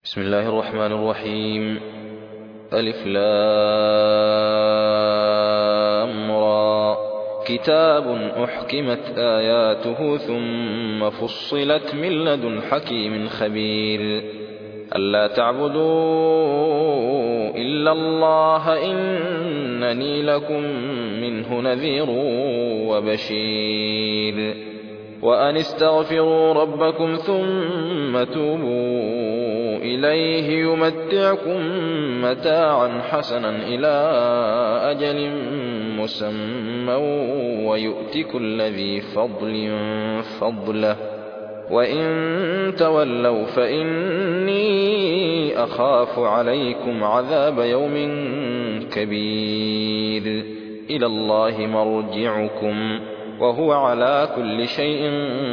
بسم الله الرحمن الرحيم. ألف لام را. كتاب أحكمت آياته ثم فصلت من لدن حكيم خبير. ألا تعبدوا إلا الله إنني لكم منه نذير وبشير. وأن استغفروا ربكم ثم توبوا إليه يمتعكم متاعا حسنا إلى أجل مسمى ويؤت كل ذي فضل فضله وإن تولوا فإني أخاف عليكم عذاب يوم كبير. إلى الله مرجعكم وهو على كل شيء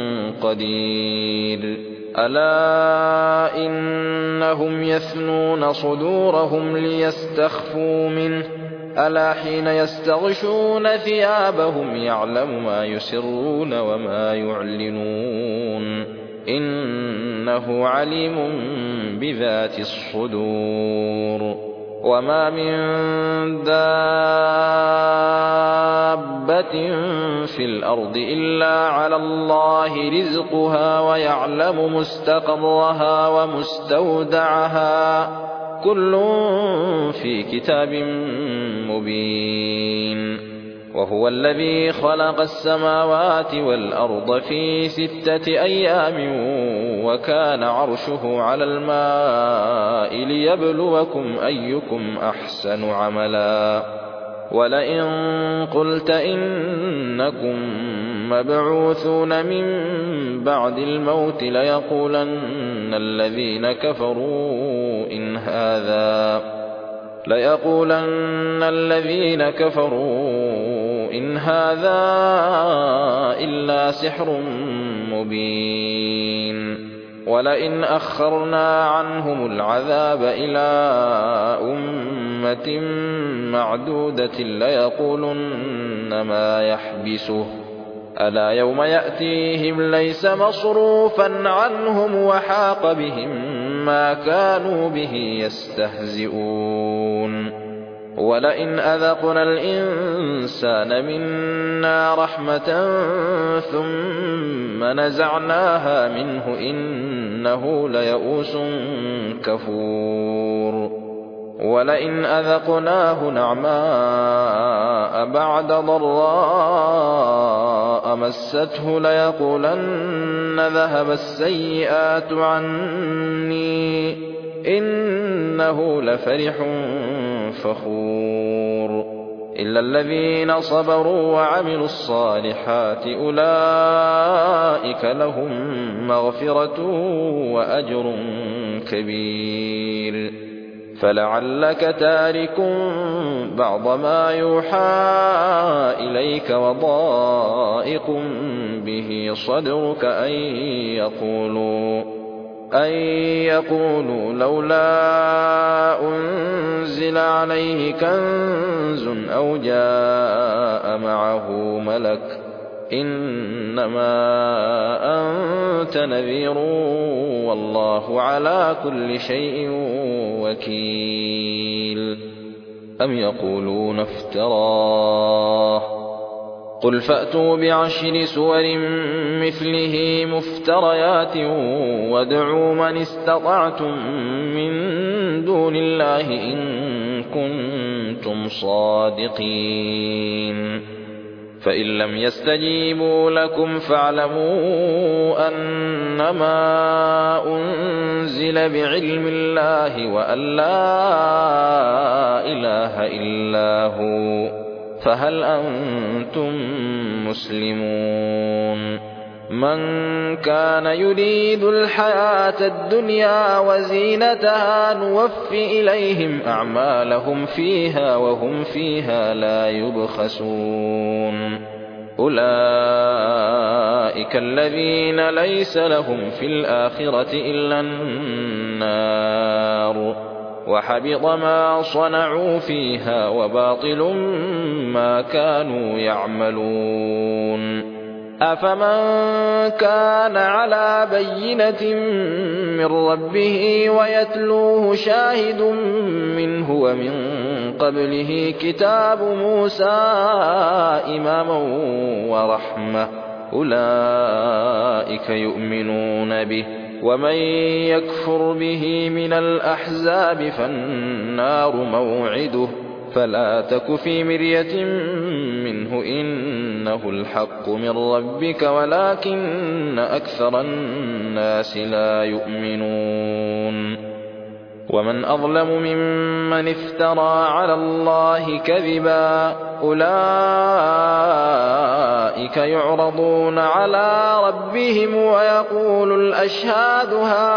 قدير. ألا إنهم يثنون صدورهم ليستخفوا منه ألا حين يستغشون ثيابهم يعلم ما يسرون وما يعلنون إنه عليم بذات الصدور. وما من دابة في الأرض إلا على الله رزقها ويعلم مستقرها ومستودعها كل في كتاب مبين. وهو الذي خلق السماوات والأرض في 6 أيام وكان عرشه على الماء ليبلوكم أيكم أحسن عملا. ولئن قلت إنكم مبعوثون من بعد الموت ليقولن الذين كفروا إن هذا إلا سحر مبين. ولئن أخرنا عنهم العذاب إلى أمة معدودة ليقولن ما يحبسه ألا يوم يأتيهم ليس مصروفا عنهم وحاق بهم ما كانوا به يستهزئون. ولئن أذقنا الإنسان منا رحمة ثم نزعناها منه إنه ليئوس كفور. ولئن أذقناه نعماء بعد ضراء مسته ليقولن ذهب السيئات عني إنه لفرح فخور. إلا الذين صبروا وعملوا الصالحات أولئك لهم مغفرة وأجر كبير. فلعلك تارك بعض ما يوحى إليك وضائق به صدرك أن يقولوا لولا أنزل عليه كنز أو جاء معه ملك إنما أنت نذير والله على كل شيء وكيل. أم يقولون افتراه قل فأتوا ب10 سور مثله مفتريات وادعوا من استطعتم من دون الله إن كنتم صادقين. فإن لم يستجيبوا لكم فاعلموا أنما أنزل بعلم الله وأن لا إله إلا هو فهل أنتم مسلمون. من كان يريد الحياة الدنيا وزينتها نوف إليهم أعمالهم فيها وهم فيها لا يبخسون. أولئك الذين ليس لهم في الآخرة إلا النار وحبط ما صنعوا فيها وباطل ما كانوا يعملون. أفمن كان على بينة من ربه ويتلوه شاهد منه ومن قبله كتاب موسى إماما ورحمة أولئك يؤمنون به ومن يكفر به من الأحزاب فالنار موعده فلا تك في مرية منه إنه الحق من ربك ولكن أكثر الناس لا يؤمنون ومن أظلم ممن افترى على الله كذبا أولئك يعرضون على ربهم ويقول الأشهاد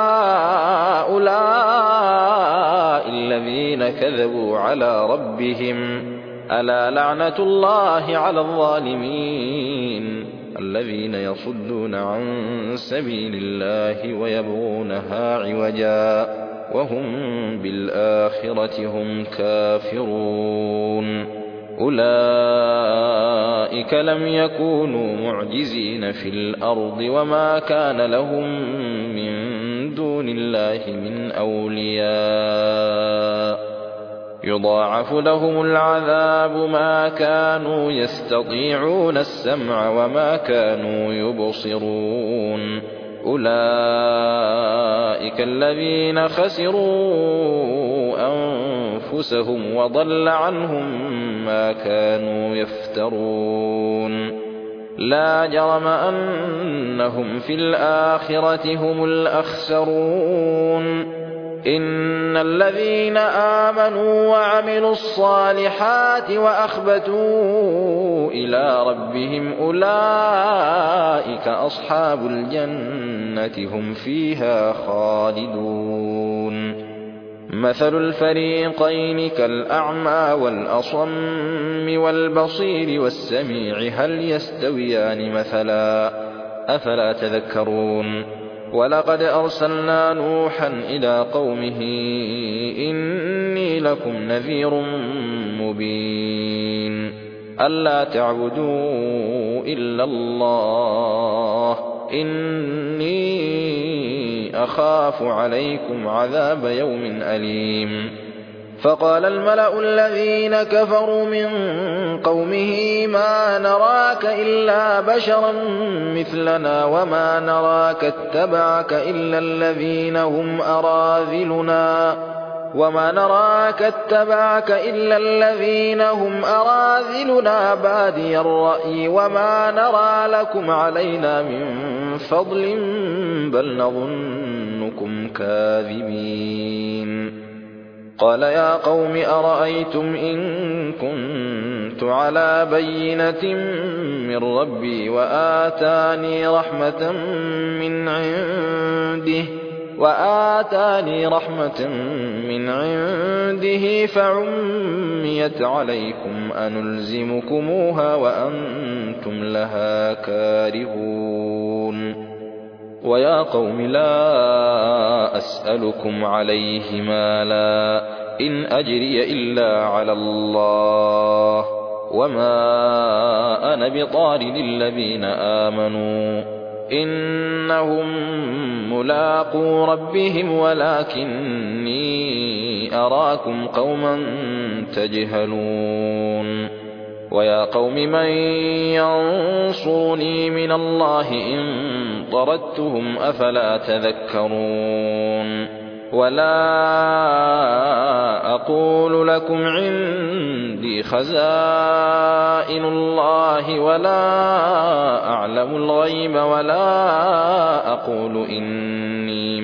هؤلاء الذين كذبوا على ربهم ألا لعنة الله على الظالمين الذين يصدون عن سبيل الله ويبغونها عوجا وهم بالآخرة هم كافرون أولئك لم يكونوا معجزين في الأرض وما كان لهم من دون الله من أولياء يضاعف لهم العذاب ما كانوا يستطيعون السمع وما كانوا يبصرون أولئك الذين خسروا أنفسهم وضل عنهم ما كانوا يفترون لا جرم أنهم في الآخرة هم الأخسرون إن الذين آمنوا وعملوا الصالحات وأخبتوا إلى ربهم أولئك أصحاب الجنة هم فيها خالدون مثل الفريقين كالأعمى والأصم والبصير والسميع هل يستويان مثلا أفلا تذكرون ولقد أرسلنا نوحا إلى قومه إني لكم نذير مبين ألا تعبدوا إلا الله إني أخاف عليكم عذاب يوم أليم فقال الملأ الذين كفروا من قومه ما نراك إلا بشرا مثلنا وما نراك اتبعك إلا الذين هم أراذلنا بادي الرأي وما نرى لكم علينا من فضل بل نظنكم كاذبين قال يا قوم أرأيتم إن كنت على بينة من ربي وآتاني رحمة من عنده فعميت عليكم أنلزمكموها وأنتم لها كارهون ويا قوم لا أسألكم عليه مالا إن أجري إلا على الله وما أنا بطارد الذين آمنوا إنهم ملاقو ربهم ولكني أراكم قوما تجهلون ويا قوم من ينصرني من الله إن طردتهم أفلا تذكرون ولا أقول لكم عندي خزائن الله ولا أعلم الغيب ولا أقول إني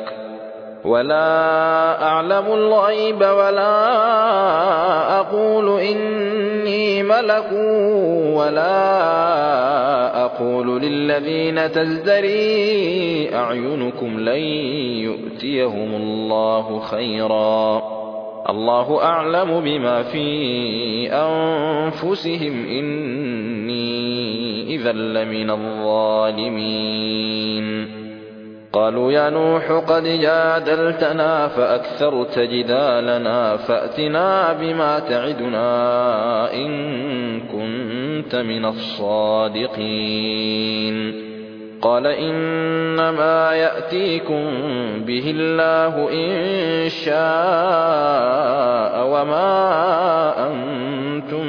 ملك ولا أقول للذين تزدري أعينكم لن يؤتيهم الله خيرا الله أعلم بما في أنفسهم إني إذا لمن الظالمين قالوا يا نوح قد جادلتنا فأكثرت جدالنا فأتنا بما تعدنا إن كنت من الصادقين. قال إنما يأتيكم به الله إن شاء وما أنتم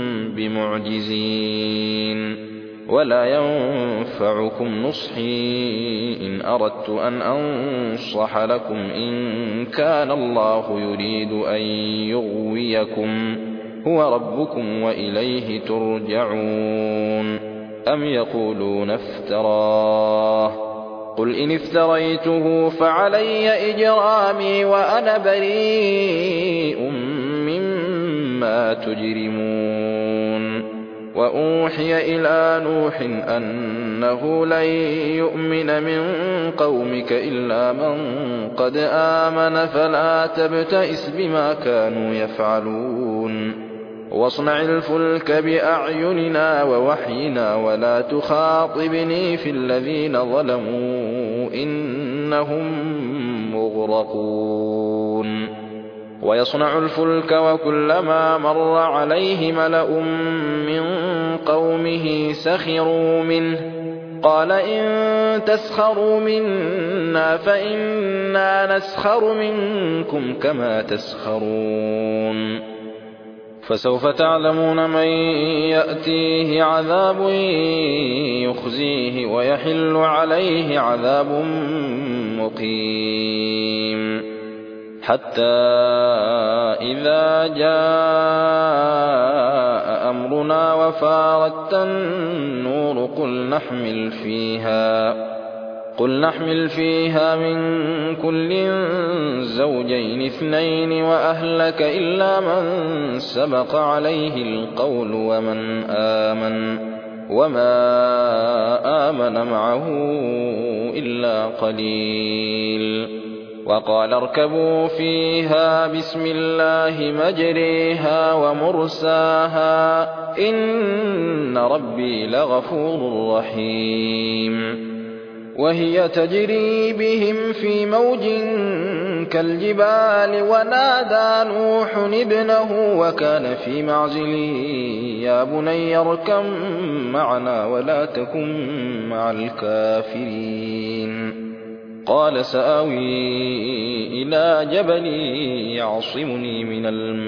بمعجزين ولا ينفعكم نصحي إن أردت أن أنصح لكم إن كان الله يريد أن يغويكم هو ربكم وإليه ترجعون. أم يقولون افتراه قل إن افتريته فعلي إجرامي وأنا بريء مما تجرمون. وأوحي إلى نوح أنه لن يؤمن من قومك إلا من قد آمن فلا تبتئس بما كانوا يفعلون واصنع الفلك بأعيننا ووحينا ولا تخاطبني في الذين ظلموا إنهم مغرقون. ويصنع الفلك وكلما مر عليه ملأ من قومه سخروا منه قال إن تسخروا منا فإنا نسخر منكم كما تسخرون. فسوف تعلمون من يأتيه عذاب يخزيه ويحل عليه عذاب مقيم. حتى إذا جاء أمرنا وفارت النور قل نحمل فيها من كل زوجين اثنين وأهلك إلا من سبق عليه القول ومن آمن وما آمن معه إلا قليل. وقال اركبوا فيها بسم الله مجريها ومرساها إن ربي لغفور رحيم. وهي تجري بهم في موج كالجبال ونادى نوح ابنه وكان في معزل يا بني اركب معنا ولا تكن مع الكافرين. قال سآوي إلى جبل يعصمني من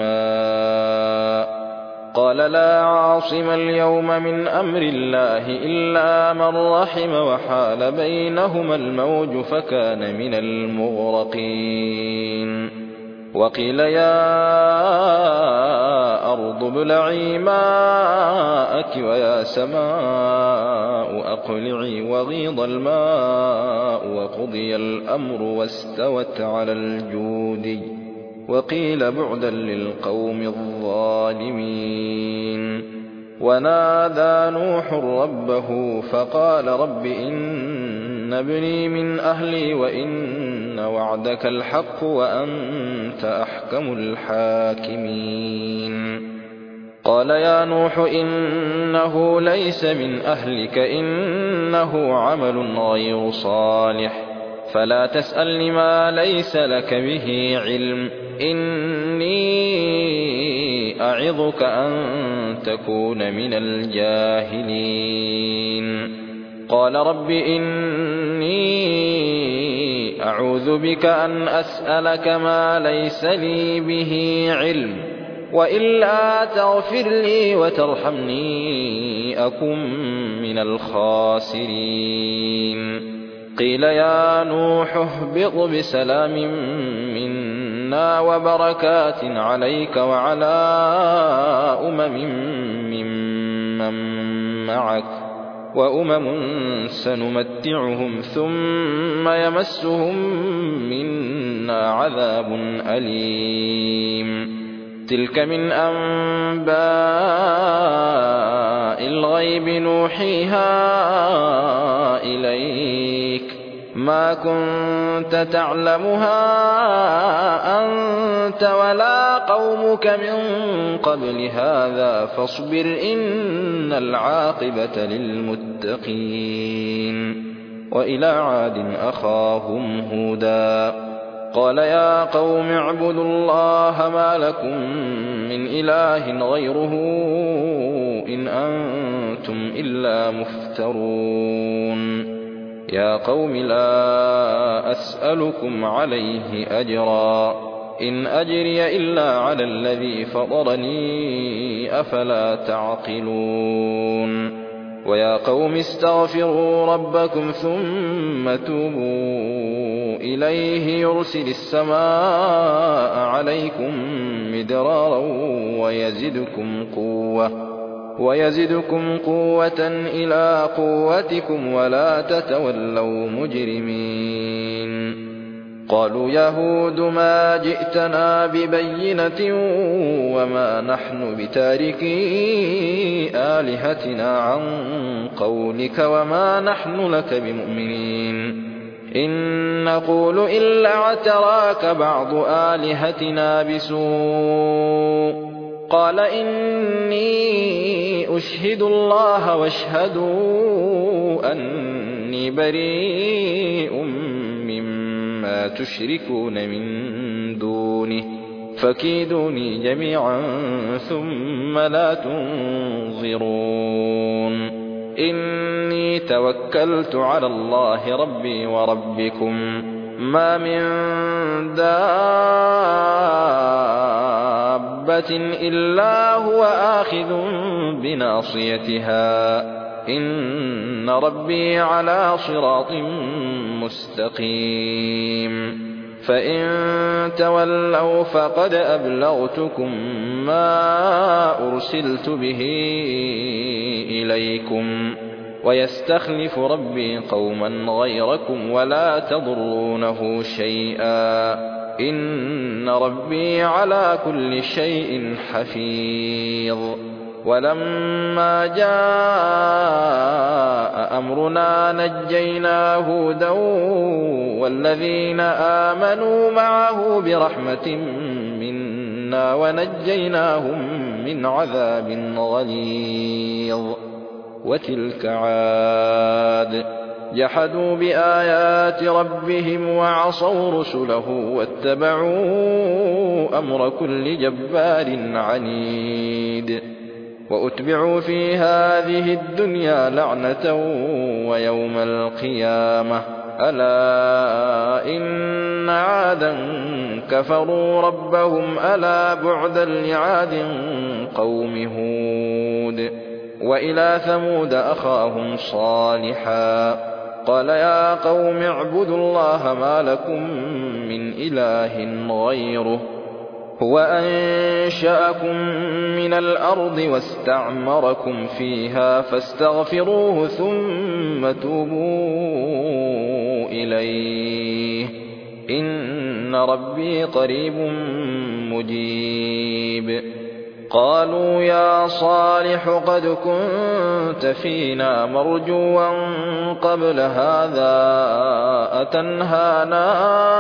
الماء قال لا عاصم اليوم من أمر الله إلا من رحم وحال بينهما الموج فكان من المغرقين. وقيل يا أرض ابلعي ماءك ويا سماء أقلعي وغيض الماء وقضي الأمر واستوت على الجودي وقيل بعدا للقوم الظالمين. ونادى نوح ربه فقال رب إن ابني من أهلي وإن وعدك الحق وأنت أحكم الحاكمين. قال يا نوح إنه ليس من أهلك إنه عمل غير صالح فلا تسألني ما ليس لك به علم إني أعظك أن تكون من الجاهلين. قال رب إني أعوذ بك أن أسألك ما ليس لي به علم وإلا تغفر لي وترحمني أكن من الخاسرين. قيل يا نوح اهبط بسلام منا وبركات عليك وعلى ممن معك وأمم سنمتعهم ثم يمسهم منا عذاب أليم. تلك من أنباء الغيب نوحيها إليك ما كنت تعلمها أنت ولا قومك من قبل هذا فاصبر إن العاقبة للمتقين. وإلى عاد أخاهم هودا قال يا قوم اعبدوا الله ما لكم من إله غيره إن أنتم إلا مفترون يا قوم لا أسألكم عليه أجرا إن أجري إلا على الذي فطرني أفلا تعقلون ويا قوم استغفروا ربكم ثم توبوا إليه يرسل السماء عليكم مدرارا ويزدكم قوة إلى قوتكم ولا تتولوا مجرمين قالوا يا هود ما جئتنا ببينة وما نحن بتاركي آلهتنا عن قولك وما نحن لك بمؤمنين إن نقول إلا اعتراك بعض آلهتنا بسوء قال إني أشهد الله واشهدوا أني بريء مما تشركون من دونه فكيدوني جميعا ثم لا تنظرون إني توكلت على الله ربي وربكم ما من دابة إلا هو آخذ بناصيتها إن ربي على صراط مستقيم فإن تولوا فقد أبلغتكم ما أرسلت به إليكم ويستخلف ربي قوما غيركم ولا تضرونه شيئا إن ربي على كل شيء حفيظ ولما جاء أمرنا نجينا هودا والذين آمنوا معه برحمة منا ونجيناهم من عذاب غليظ وتلك عاد جحدوا بآيات ربهم وعصوا رسله واتبعوا أمر كل جبار عنيد وأتبعوا في هذه الدنيا لعنة ويوم القيامة ألا إن عادا كفروا ربهم ألا بعدا لعاد قوم هود وإلى ثمود أخاهم صالحا قال يا قوم اعبدوا الله ما لكم من إله غيره هو أنشأكم من الأرض واستعمركم فيها فاستغفروه ثم توبوا إليه إن ربي قريب مجيب قالوا يا صالح قد كنت فينا مرجوا قبل هذا أتنهانا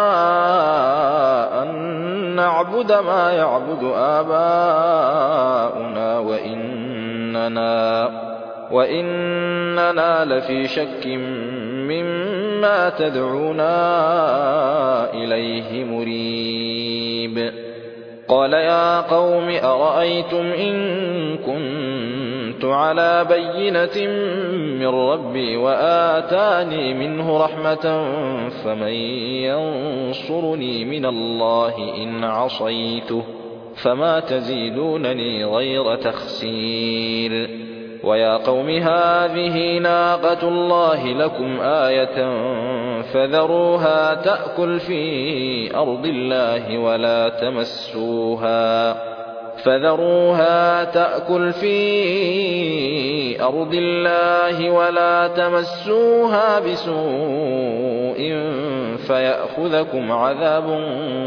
أن نعبد ما يعبد آباؤنا وإننا لفي شك مما تدعونا إليه مريب قال يا قوم أرأيتم إن كنت على بينة من ربي وآتاني منه رحمة فمن ينصرني من الله إن عصيته فما تزيدونني غير تخسير ويا قوم هذه ناقة الله لكم آية فذروها تأكل في أرض الله ولا تمسوها بسوء فيأخذكم عذاب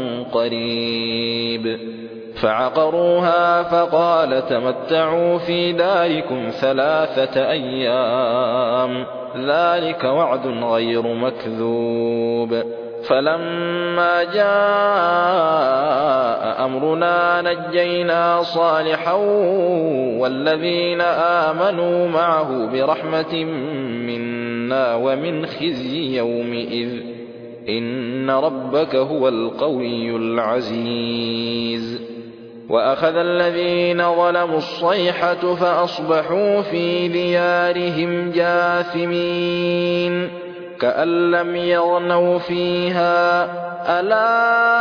قريب فعقروها فقال تمتعوا في داركم 3 أيام ذلك وعد غير مكذوب فلما جاء أمرنا نجينا صالحا والذين آمنوا معه برحمة منا منا ومن خزي يومئذ إن ربك هو القوي العزيز. وأخذ الذين ظلموا الصيحة فأصبحوا في ديارهم جاثمين كأن لم يغنوا فيها ألا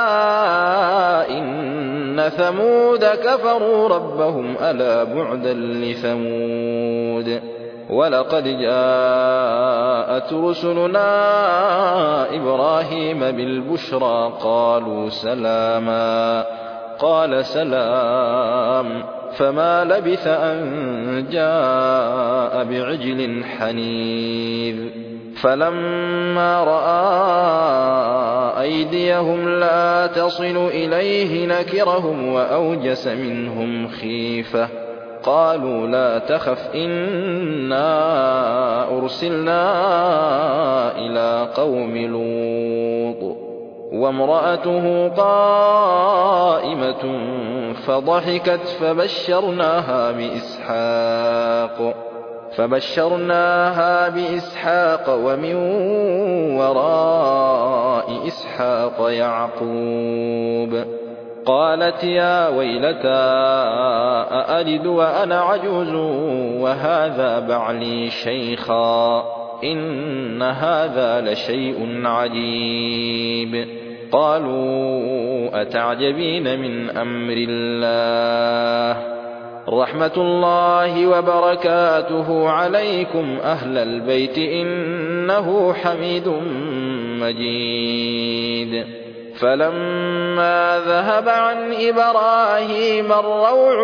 إن ثمود كفروا ربهم ألا بعدا لثمود. ولقد جاءت رسلنا إبراهيم بالبشرى قالوا سلاما قال سلام فما لبث أن جاء بعجل حنيذ. فلما رأى أيديهم لا تصل إليه نكرهم وأوجس منهم خيفة قالوا لا تخف إنا أرسلنا إلى قوم لوط وامرأته قائمة فضحكت فبشرناها بإسحاق ومن وراء إسحاق يعقوب. قالت يا ويلتى أألد وأنا عجوز وهذا بعلي شيخا إن هذا لشيء عجيب. قالوا أتعجبين من أمر الله رحمة الله وبركاته عليكم أهل البيت إنه حميد مجيد. فلما ذهب عن إبراهيم الروع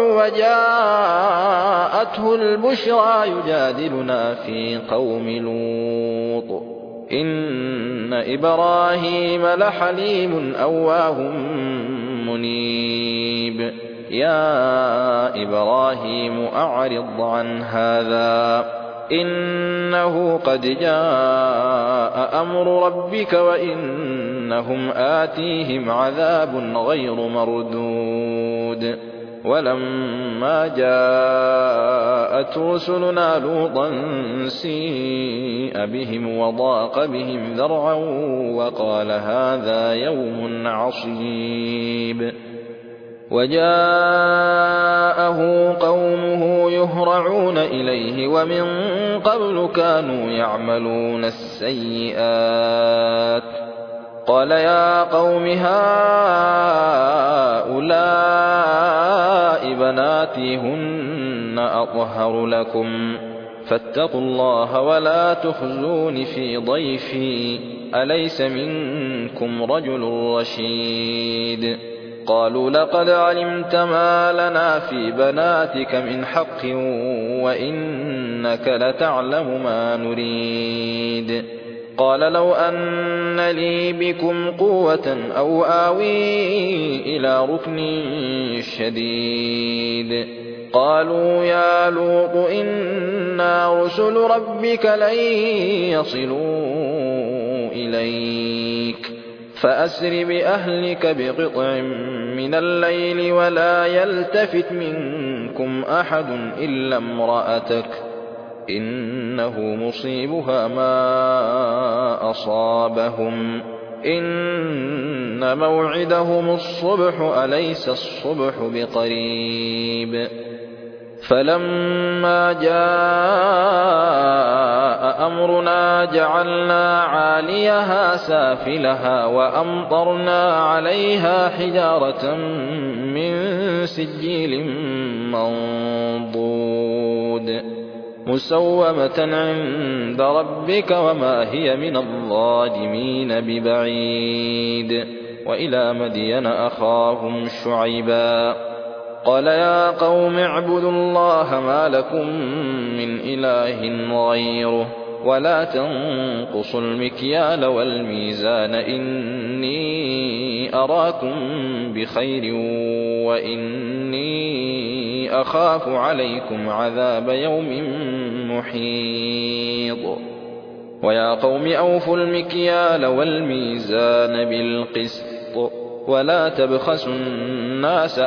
وجاءته البشرى يجادلنا في قوم لوط إن إبراهيم لحليم أواه منيب. يا إبراهيم أعرض عن هذا إنه قد جاء أمر ربك وإنهم آتيهم عذاب غير مردود. ولما جاءت رسلنا لوطا سيء بهم وضاق بهم ذرعا وقال هذا يوم عصيب. وجاءه قومه يهرعون إليه ومن قبل كانوا يعملون السيئات قال يا قوم هؤلاء بناتي هن أطهر لكم فاتقوا الله ولا تخزون في ضيفي أليس منكم رجل رشيد. قالوا لقد علمت ما لنا في بناتك من حق وإنك لتعلم ما نريد. قال لو أن لي بكم قوة أو آوي إلى ركن شديد. قالوا يا لوط إنا رسل ربك لن يصلوا إليك فأسر بأهلك بقطع من الليل ولا يلتفت منكم أحد إلا امرأتك إنه مصيبها ما أصابهم إن موعدهم الصبح أليس الصبح بقريب. فلما جاء أمرنا جعلنا عاليها سافلها وأمطرنا عليها حجارة من سجيل منضود مسومة عند ربك وما هي من الظالمين ببعيد. وإلى مدين أخاهم شعيبا قال يا قوم اعبدوا الله ما لكم من إله غيره ولا تنقصوا المكيال والميزان إني أراكم بخير وإني أخاف عليكم عذاب يوم محيط. ويا قوم أوفوا المكيال والميزان بالقسط ولا تبخسوا الناس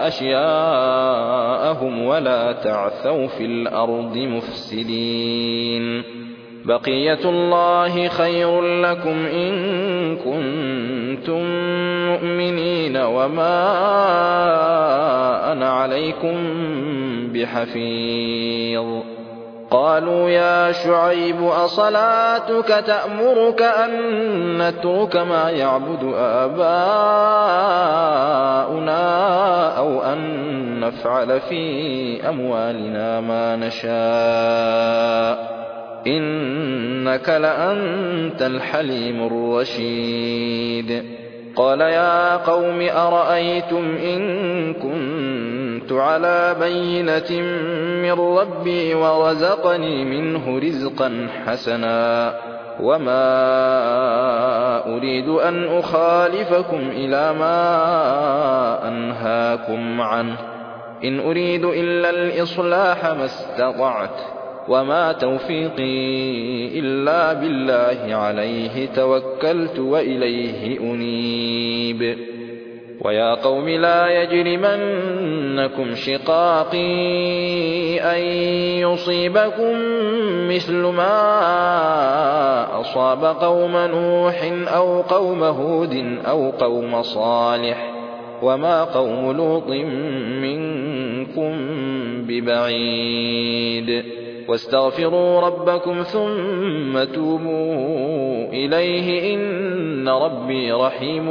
أشياءهم ولا تعثوا في الأرض مفسدين. بقية الله خير لكم إن كنتم مؤمنين وما أنا عليكم بحفيظ. قالوا يا شعيب أصلاتك تأمرك أن نترك ما يعبد آباؤنا أو أن نفعل في أموالنا ما نشاء إنك لأنت الحليم الرشيد. قال يا قوم أرأيتم إن كنت على بينة من ربي ورزقني منه رزقا حسنا وما أريد أن أخالفكم إلى ما أنهاكم عنه إن أريد إلا الإصلاح ما استطعت وما توفيقي إلا بالله عليه توكلت وإليه أنيب. ويا قوم لا يجرمنكم شقاقي أن يصيبكم مثل ما أصاب قوم نوح أو قوم هود أو قوم صالح وما قوم لوط منكم ببعيد. واستغفروا ربكم ثم توبوا إليه إن ربي رحيم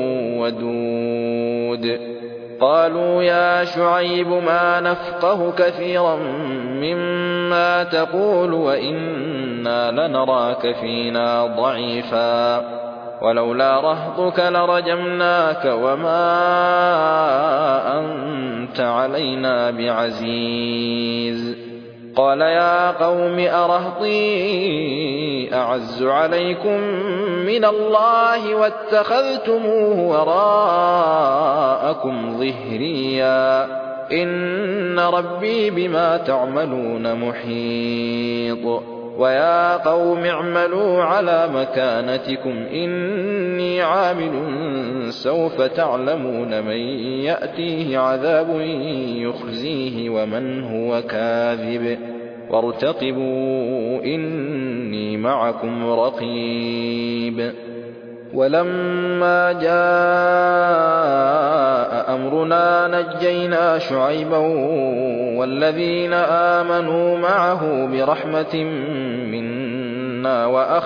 ودود. قالوا يا شعيب ما نفقه كثيرا مما تقول وإنا لنراك فينا ضعيفا ولولا رهطك لرجمناك وما أنت علينا بعزيز. قال يا قوم أرهطي أعز عليكم من الله واتخذتموه وراءكم ظهريا إن ربي بما تعملون محيط. ويا قوم اعملوا على مكانتكم إني عامل سوف تعلمون من يأتيه عذاب يخزيه ومن هو كاذب وارتقبوا إني معكم رقيب. ولما جاء أمرنا نجينا شعيبا والذين آمنوا معه برحمة منا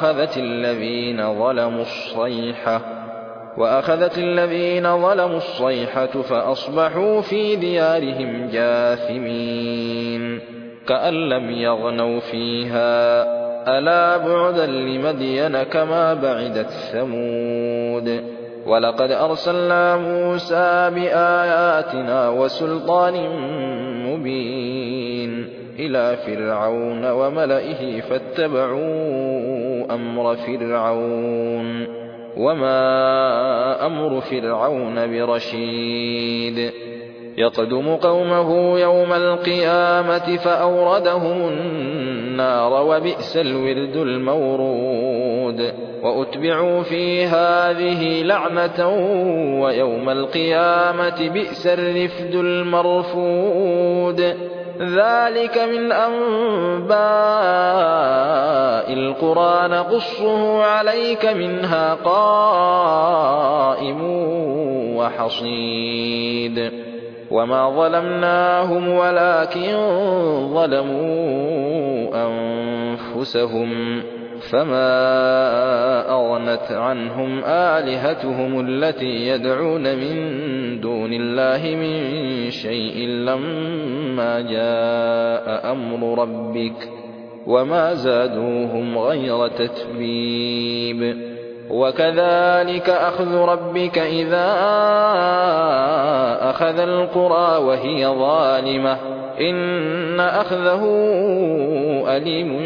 وأخذت الذين ظلموا الصيحة فأصبحوا في ديارهم جاثمين كأن لم يغنوا فيها ألا بعدا لمدين كما بعدت ثمود. ولقد أرسلنا موسى بآياتنا وسلطان مبين إلى فرعون وملئه فاتبعوا أمر فرعون وما أمر فرعون برشيد. يقدم قومه يوم القيامة فأوردهم النار وبئس الورد المورود. وأتبعوا في هذه لعنة ويوم القيامة بئس الرفد المرفود. ذلك من أنباء القرى نقصه عليك منها قائم وحصيد. وما ظلمناهم ولكن ظلموا أنفسهم فما أغنت عنهم آلهتهم التي يدعون من دون الله من شيء لما جاء أمر ربك وما زادوهم غير تتبيب. وكذلك أخذ ربك إذا أخذ القرى وهي ظالمة إن أخذه أليم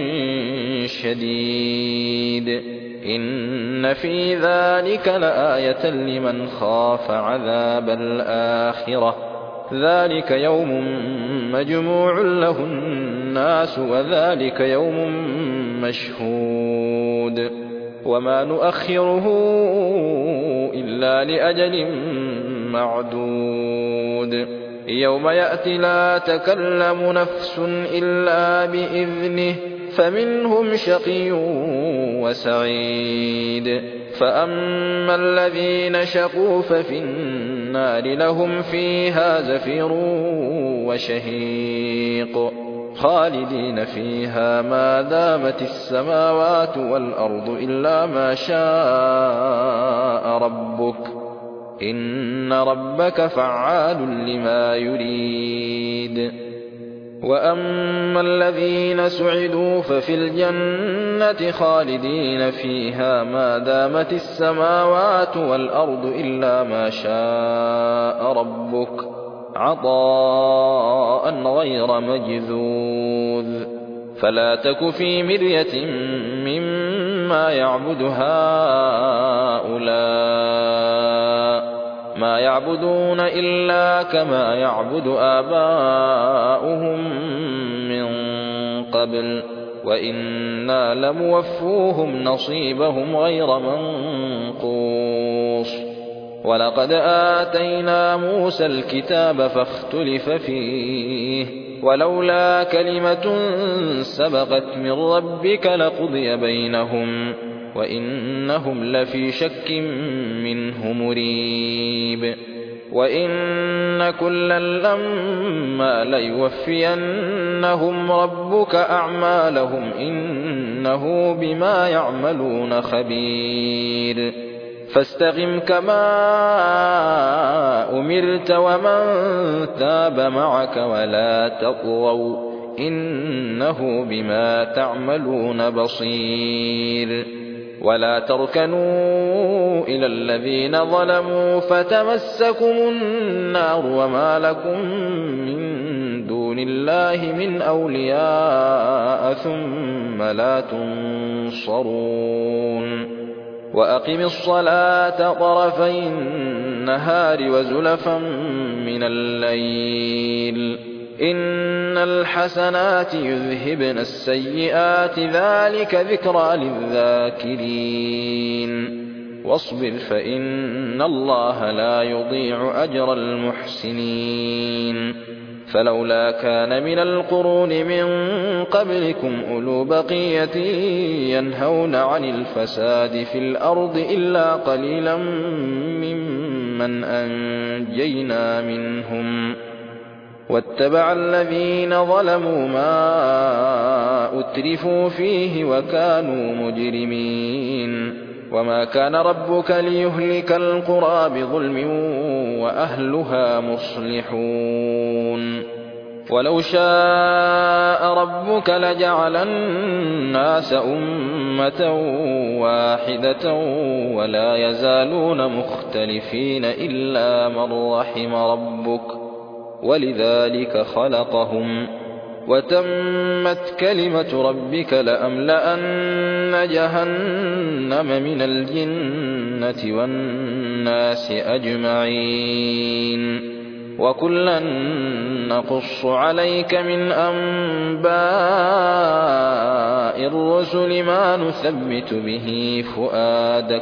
شديد. إن في ذلك لآية لمن خاف عذاب الآخرة ذلك يوم مجموع له الناس وذلك يوم مشهود وما نؤخره إلا لأجل معدود. يوم يأتي لا تكلم نفس إلا بإذنه فمنهم شقي وسعيد. فأما الذين شقوا ففي النار لهم فيها زفير وشهيق خالدين فيها ما دامت السماوات والأرض إلا ما شاء ربك إن ربك فعال لما يريد. وأما الذين سعدوا ففي الجنة خالدين فيها ما دامت السماوات والأرض إلا ما شاء ربك عطاء غير مجذوذ. فلا تك في مرية مما يعبد هؤلاء ما يعبدون إلا كما يعبد آباؤهم من قبل وإنا لموفوهم نصيبهم غير منقوص. ولقد آتينا موسى الكتاب فاختلف فيه ولولا كلمة سبقت من ربك لقضي بينهم وإنهم لفي شك منه مريب. وإن كلا لما ليوفينهم ربك أعمالهم إنه بما يعملون خبير. فاستقم كما أمرت ومن تاب معك ولا تطغوا إنه بما تعملون بصير. ولا تركنوا إلى الذين ظلموا فتمسكم النار وما لكم من دون الله من أولياء ثم لا تنصرون. وأقم الصلاة طرفي النهار وزلفا من الليل إن الحسنات يذهبن السيئات ذلك ذكرى للذاكرين. واصبر فإن الله لا يضيع أجر المحسنين. فلولا كان من القرون من قبلكم أولو بقية ينهون عن الفساد في الأرض إلا قليلا ممن أنجينا منهم واتبع الذين ظلموا ما أترفوا فيه وكانوا مجرمين. وما كان ربك ليهلك القرى بظلم وأهلها مصلحون. ولو شاء ربك لجعل الناس أمة واحدة ولا يزالون مختلفين إلا من رحم ربك ولذلك خلقهم وتمت كلمة ربك لأملأن جهنم من الجنة والناس أجمعين. وكلا نقص عليك من أنباء الرسل ما نثبت به فؤادك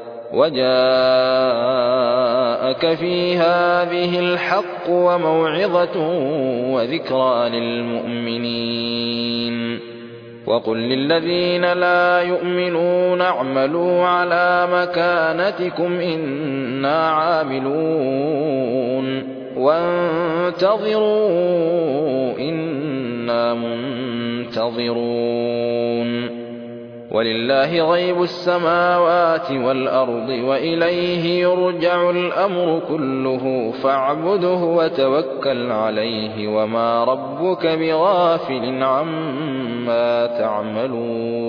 وجاءك في هذه الحق وموعظة وذكرى للمؤمنين. وقل للذين لا يؤمنون اعملوا على مكانتكم إنا عاملون وانتظروا إنا منتظرون. ولله غيب السماوات والأرض وإليه يرجع الأمر كله فاعبده وتوكل عليه وما ربك بغافل عما تعملون.